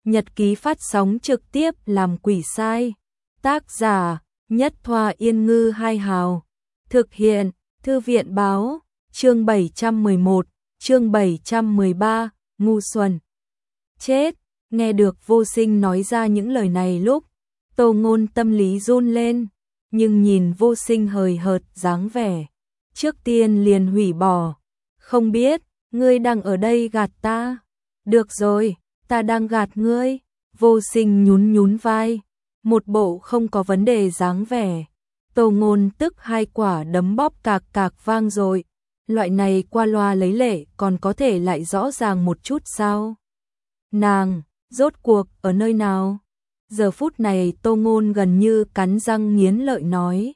Nhật ký phát sóng trực tiếp làm quỷ sai. Tác giả Nhất Thoa Yên Ngư Hai Hào. Thực hiện Thư viện Báo. Chương 711, chương 713, ngu xuẩn. Chết, nghe được Vô Sinh nói ra những lời này lúc Tô Ngôn tâm lý run lên, nhưng nhìn Vô Sinh hời hợt dáng vẻ, trước tiên liền hủy bỏ. Không biết, ngươi đang ở đây gạt ta. Được rồi, ta đang gạt ngươi. Vô Sinh nhún nhún vai, một bộ không có vấn đề dáng vẻ. Tô Ngôn tức hai quả đấm bóp cạc cạc vang rồi. Loại này qua loa lấy lệ còn có thể lại rõ ràng một chút sao? Nàng, rốt cuộc ở nơi nào? Giờ phút này Tô Ngôn gần như cắn răng nghiến lợi nói.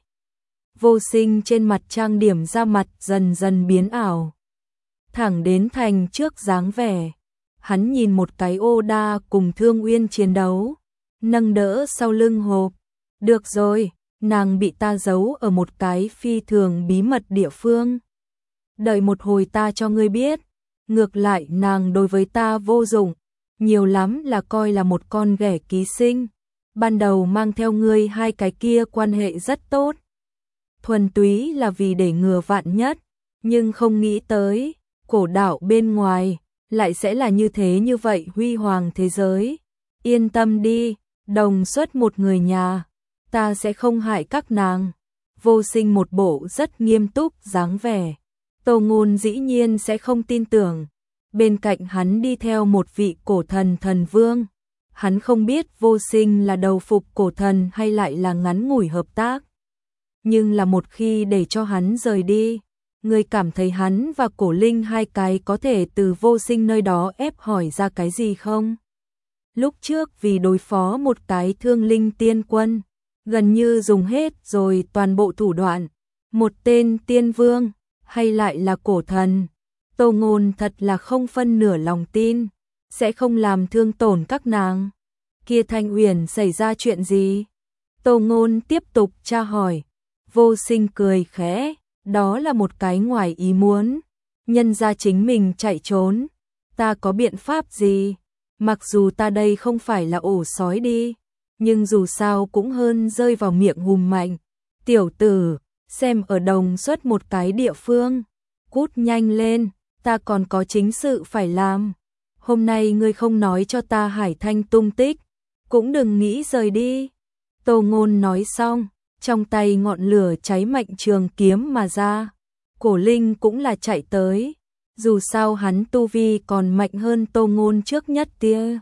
Vô Sinh trên mặt trang điểm ra mặt dần dần biến ảo, thẳng đến thành trước dáng vẻ. Hắn nhìn một cái Oda cùng Thương Uyên chiến đấu, nâng đỡ sau lưng hộp. Được rồi, nàng bị ta giấu ở một cái phi thường bí mật địa phương. Đợi một hồi ta cho ngươi biết. Ngược lại nàng đối với ta vô dụng, nhiều lắm là coi là một con ghẻ ký sinh. Ban đầu mang theo ngươi hai cái kia quan hệ rất tốt, thuần túy là vì để ngừa vạn nhất, nhưng không nghĩ tới cổ đạo bên ngoài lại sẽ là như thế, như vậy huy hoàng thế giới. Yên tâm đi, đồng xuất một người nhà, ta sẽ không hại các nàng. Vô Sinh một bộ rất nghiêm túc dáng vẻ. Tô Ngôn dĩ nhiên sẽ không tin tưởng. Bên cạnh hắn đi theo một vị cổ thần thần vương. Hắn không biết Vô Sinh là đầu phục cổ thần hay lại là ngắn ngủi hợp tác. Nhưng là một khi để cho hắn rời đi, người cảm thấy hắn và Cổ Linh hai cái có thể từ Vô Sinh nơi đó ép hỏi ra cái gì không? Lúc trước vì đối phó một cái Thương Linh tiên quân, gần như dùng hết rồi toàn bộ thủ đoạn. Một tên tiên vương hay lại là cổ thần, Tô Ngôn thật là không phân nửa lòng tin sẽ không làm thương tổn các nàng. Kia Thanh Uyển xảy ra chuyện gì? Tô Ngôn tiếp tục tra hỏi. Vô Sinh cười khẽ, đó là một cái ngoài ý muốn, nhân ra chính mình chạy trốn, ta có biện pháp gì? Mặc dù ta đây không phải là ổ sói đi, nhưng dù sao cũng hơn rơi vào miệng hùm mạnh. Tiểu tử, xem ở đồng xuất một cái địa phương, cút nhanh lên, ta còn có chính sự phải làm. Hôm nay ngươi không nói cho ta Hải Thanh tung tích, cũng đừng nghĩ rời đi. Tô Ngôn nói xong, trong tay ngọn lửa cháy mạnh trường kiếm mà ra. Cổ Linh cũng là chạy tới, dù sao hắn tu vi còn mạnh hơn Tô Ngôn trước nhất tia.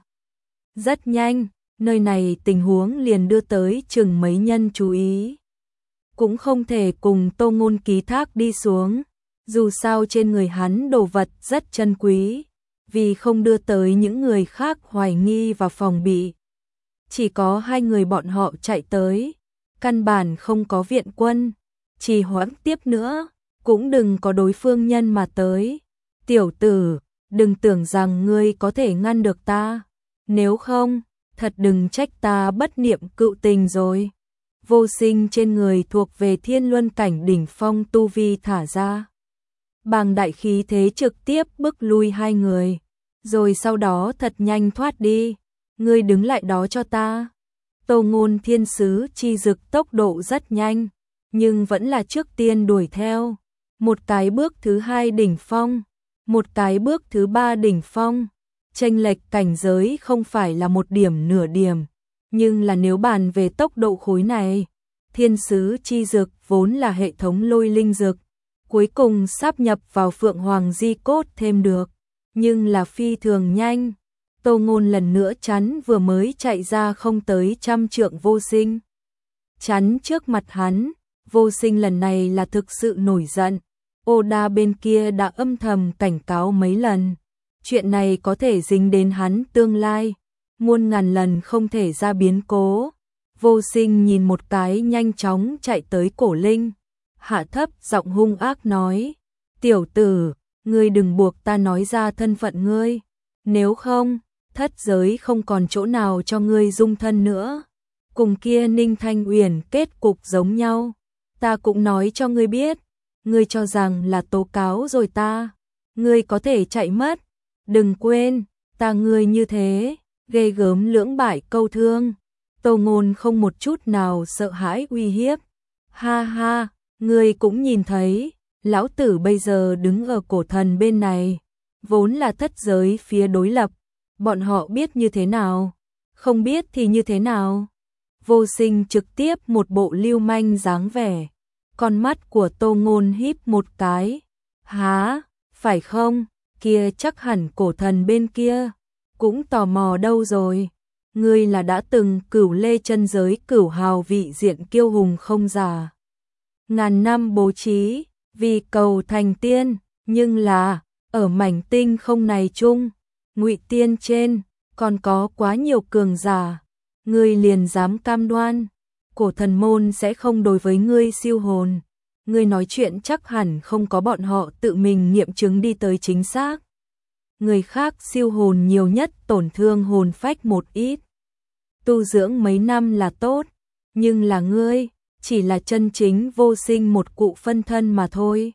Rất nhanh, nơi này tình huống liền đưa tới chừng mấy nhân chú ý. Cũng không thể cùng Tô Ngôn ký thác đi xuống, dù sao trên người hắn đồ vật rất chân quý, vì không đưa tới những người khác hoài nghi và phòng bị. Chỉ có hai người bọn họ chạy tới, căn bản không có viện quân, trì hoãn tiếp nữa, cũng đừng có đối phương nhân mà tới. Tiểu tử, đừng tưởng rằng ngươi có thể ngăn được ta, nếu không, thật đừng trách ta bất niệm cựu tình rồi. Vô Sinh trên người thuộc về Thiên Luân cảnh đỉnh phong tu vi thả ra, bằng đại khí thế trực tiếp bức lui hai người, rồi sau đó thật nhanh thoát đi. Ngươi đứng lại đó cho ta. Tô Ngôn thiên sứ chi dực tốc độ rất nhanh, nhưng vẫn là trước tiên đuổi theo. Một cái bước thứ hai đỉnh phong, một cái bước thứ ba đỉnh phong. Chênh lệch cảnh giới không phải là một điểm nửa điểm, nhưng là nếu bàn về tốc độ khối này, thiên sứ chi dực vốn là hệ thống lôi linh dực, cuối cùng sáp nhập vào Phượng Hoàng Di Cốt thêm được, nhưng là phi thường nhanh. Tô Ngôn lần nữa chắn vừa mới chạy ra không tới 100 trượng Vô Sinh. Chắn trước mặt hắn, Vô Sinh lần này là thực sự nổi giận. Oda bên kia đã âm thầm cảnh cáo mấy lần. Chuyện này có thể dính đến hắn tương lai, muôn ngàn lần không thể ra biến cố. Vô Sinh nhìn một cái nhanh chóng chạy tới Cổ Linh, hạ thấp giọng hung ác nói. Tiểu tử, ngươi đừng buộc ta nói ra thân phận ngươi, nếu không, thất giới không còn chỗ nào cho ngươi dung thân nữa. Cùng kia Ninh Thanh Uyển kết cục giống nhau, ta cũng nói cho ngươi biết, ngươi cho rằng là tố cáo rồi ta, ngươi có thể chạy mất. Đừng quên, ta ngươi như thế, ghê gớm lưỡng bại câu thương. Tô Ngôn không một chút nào sợ hãi uy hiếp. Ha ha, ngươi cũng nhìn thấy, lão tử bây giờ đứng ở cổ thần bên này, vốn là thất giới phía đối lập, bọn họ biết như thế nào, không biết thì như thế nào. Vô Sinh trực tiếp một bộ lưu manh dáng vẻ, con mắt của Tô Ngôn híp một cái. Há, phải không, kia chắc hẳn cổ thần bên kia cũng tò mò đâu rồi. Ngươi là đã từng Cửu Lê chân giới cửu hào vị diện kiêu hùng không giả. Ngàn năm bố trí, vì cầu thành tiên, nhưng là, ở mảnh tinh không này chung, Ngụy Tiên trên, còn có quá nhiều cường giả. Ngươi liền dám cam đoan, cổ thần môn sẽ không đối với ngươi siêu hồn. Ngươi nói chuyện chắc hẳn không có bọn họ tự mình nghiệm chứng đi tới chính xác. Người khác siêu hồn nhiều nhất tổn thương hồn phách một ít. Tu dưỡng mấy năm là tốt, nhưng là ngươi, chỉ là chân chính Vô Sinh một cụ phân thân mà thôi.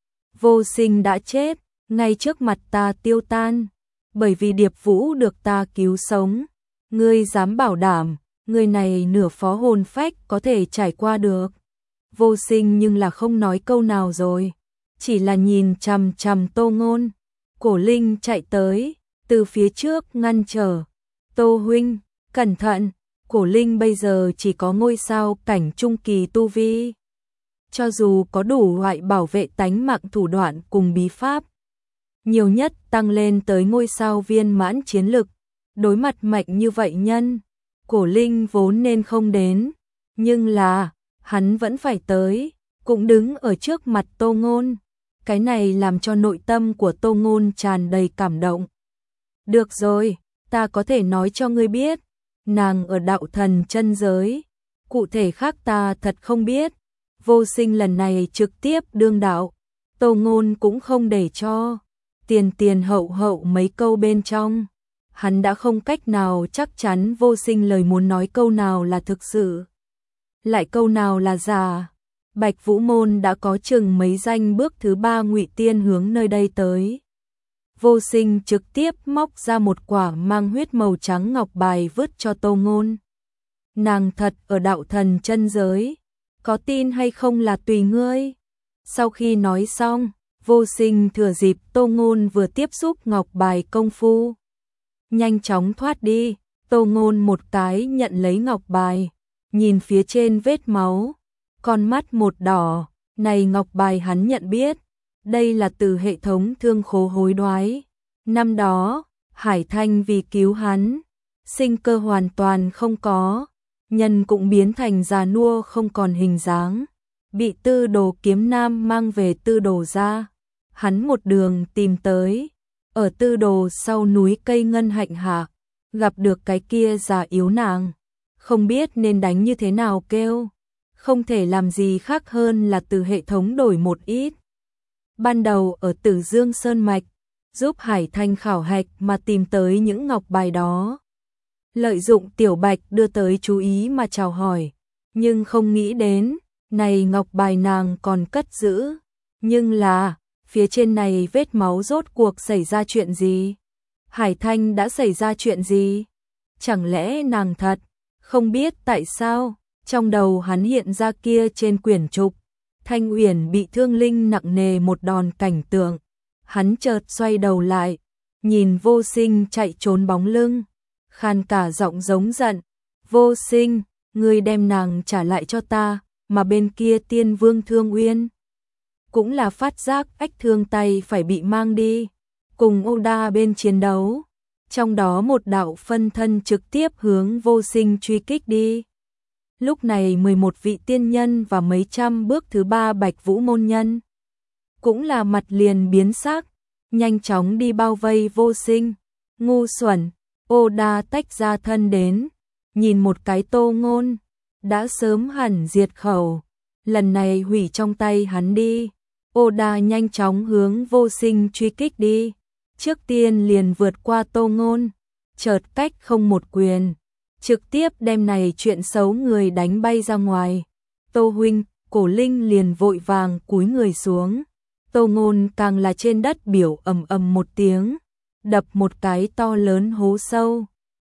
Vô Sinh đã chết, ngay trước mặt ta tiêu tan, bởi vì Điệp Vũ được ta cứu sống. Ngươi dám bảo đảm, người này nửa phó hồn phách có thể trải qua được. Vô Sinh nhưng là không nói câu nào rồi, chỉ là nhìn chằm chằm Tô Ngôn. Cổ Linh chạy tới, từ phía trước ngăn trở. Tô huynh, cẩn thận, Cổ Linh bây giờ chỉ có ngôi sao cảnh trung kỳ tu vi. Cho dù có đủ loại bảo vệ tánh mạng thủ đoạn cùng bí pháp, nhiều nhất tăng lên tới ngôi sao viên mãn chiến lực. Đối mặt mạnh như vậy nhân, Cổ Linh vốn nên không đến, nhưng là, hắn vẫn phải tới, cũng đứng ở trước mặt Tô Ngôn. Cái này làm cho nội tâm của Tô Ngôn tràn đầy cảm động. Được rồi, ta có thể nói cho ngươi biết, nàng ở đạo thần chân giới, cụ thể khác ta thật không biết. Vô Sinh lần này trực tiếp đương đạo, Tô Ngôn cũng không để cho tiền hậu mấy câu bên trong. Hắn đã không cách nào chắc chắn Vô Sinh lời muốn nói câu nào là thực sự, lại câu nào là giả. Bạch Vũ Môn đã có chừng mấy danh bước thứ 3 Ngụy Tiên hướng nơi đây tới. Vô Sinh trực tiếp móc ra một quả mang huyết màu trắng ngọc bài vứt cho Tô Ngôn. Nàng thật ở đạo thần chân giới, có tin hay không là tùy ngươi. Sau khi nói xong, Vô Sinh thừa dịp Tô Ngôn vừa tiếp xúc ngọc bài công phu, nhanh chóng thoát đi. Tô Ngôn một cái nhận lấy ngọc bài, nhìn phía trên vết máu, con mắt một đỏ. Này ngọc bài hắn nhận biết, đây là từ hệ thống thương khố hối đoái. Năm đó, Hải Thanh vì cứu hắn, sinh cơ hoàn toàn không có, nhân cũng biến thành già nua không còn hình dáng, bị Tư Đồ Kiếm Nam mang về Tư Đồ ra. Hắn một đường tìm tới, ở Tư Đồ sau núi cây ngân hạnh hạ, gặp được cái kia già yếu nàng, không biết nên đánh như thế nào kêu, không thể làm gì khác hơn là từ hệ thống đổi một ít. Ban đầu ở Tử Dương Sơn Mạch, giúp Hải Thanh khảo hạch mà tìm tới những ngọc bài đó. Lợi dụng Tiểu Bạch đưa tới chú ý mà chào hỏi, nhưng không nghĩ đến, này ngọc bài nàng còn cất giữ. Nhưng là, phía trên này vết máu rốt cuộc xảy ra chuyện gì? Hải Thanh đã xảy ra chuyện gì? Chẳng lẽ nàng thật? Không biết tại sao, trong đầu hắn hiện ra kia trên quyển trục, Thanh Uyển bị thương linh nặng nề một đòn cảnh tượng. Hắn chợt xoay đầu lại, nhìn Vô Sinh chạy trốn bóng lưng, khan cả giọng giống giận. Vô Sinh, ngươi đem nàng trả lại cho ta, mà bên kia Tiên Vương Thương Uyên cũng là phát giác ách thương tay phải bị mang đi, cùng Oda bên chiến đấu. Trong đó một đạo phân thân trực tiếp hướng Vô Sinh truy kích đi. Lúc này 11 vị tiên nhân và mấy trăm bước thứ 3 Bạch Vũ môn nhân cũng là mặt liền biến sắc, nhanh chóng đi bao vây Vô Sinh. Ngu xuẩn, Oda tách ra thân đến, nhìn một cái Tô Ngôn, đã sớm hẳn diệt khẩu, lần này hủy trong tay hắn đi. Oda nhanh chóng hướng Vô Sinh truy kích đi, trước tiên liền vượt qua Tô Ngôn, chợt cách không một quyền, trực tiếp đem này chuyện xấu người đánh bay ra ngoài. Tô huynh, Cổ Linh liền vội vàng cúi người xuống. Tô Ngôn càng là trên đất biểu ầm ầm một tiếng, đập một cái to lớn hố sâu.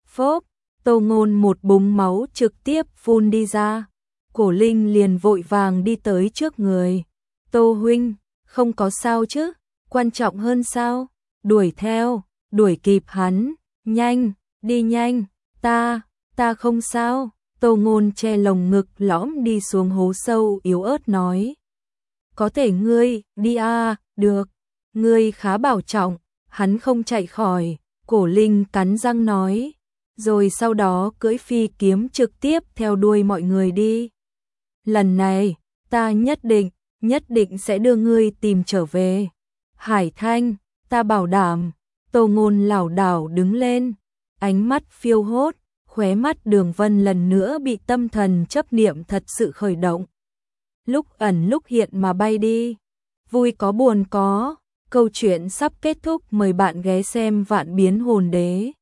Phốp, Tô Ngôn một búng máu trực tiếp phun đi ra. Cổ Linh liền vội vàng đi tới trước người. Tô huynh, không có sao chứ, quan trọng hơn sao? Đuổi theo, đuổi kịp hắn, nhanh, đi nhanh, ta không sao. Tô Ngôn che lồng ngực lõm đi xuống hố sâu yếu ớt nói. Có thể ngươi, đi à, được, ngươi khá bảo trọng, hắn không chạy khỏi. Cổ Linh cắn răng nói, rồi sau đó cưỡi phi kiếm trực tiếp theo đuôi mọi người đi. Lần này, ta nhất định sẽ đưa ngươi tìm trở về. Hải Thanh, ta bảo đảm. Tô Ngôn lảo đảo đứng lên, ánh mắt phiêu hốt, khóe mắt Đường Vân lần nữa bị tâm thần chấp niệm thật sự khởi động. Lúc ẩn lúc hiện mà bay đi, vui có buồn có. Câu chuyện sắp kết thúc, mời bạn ghé xem Vạn Biến Hồn Đế.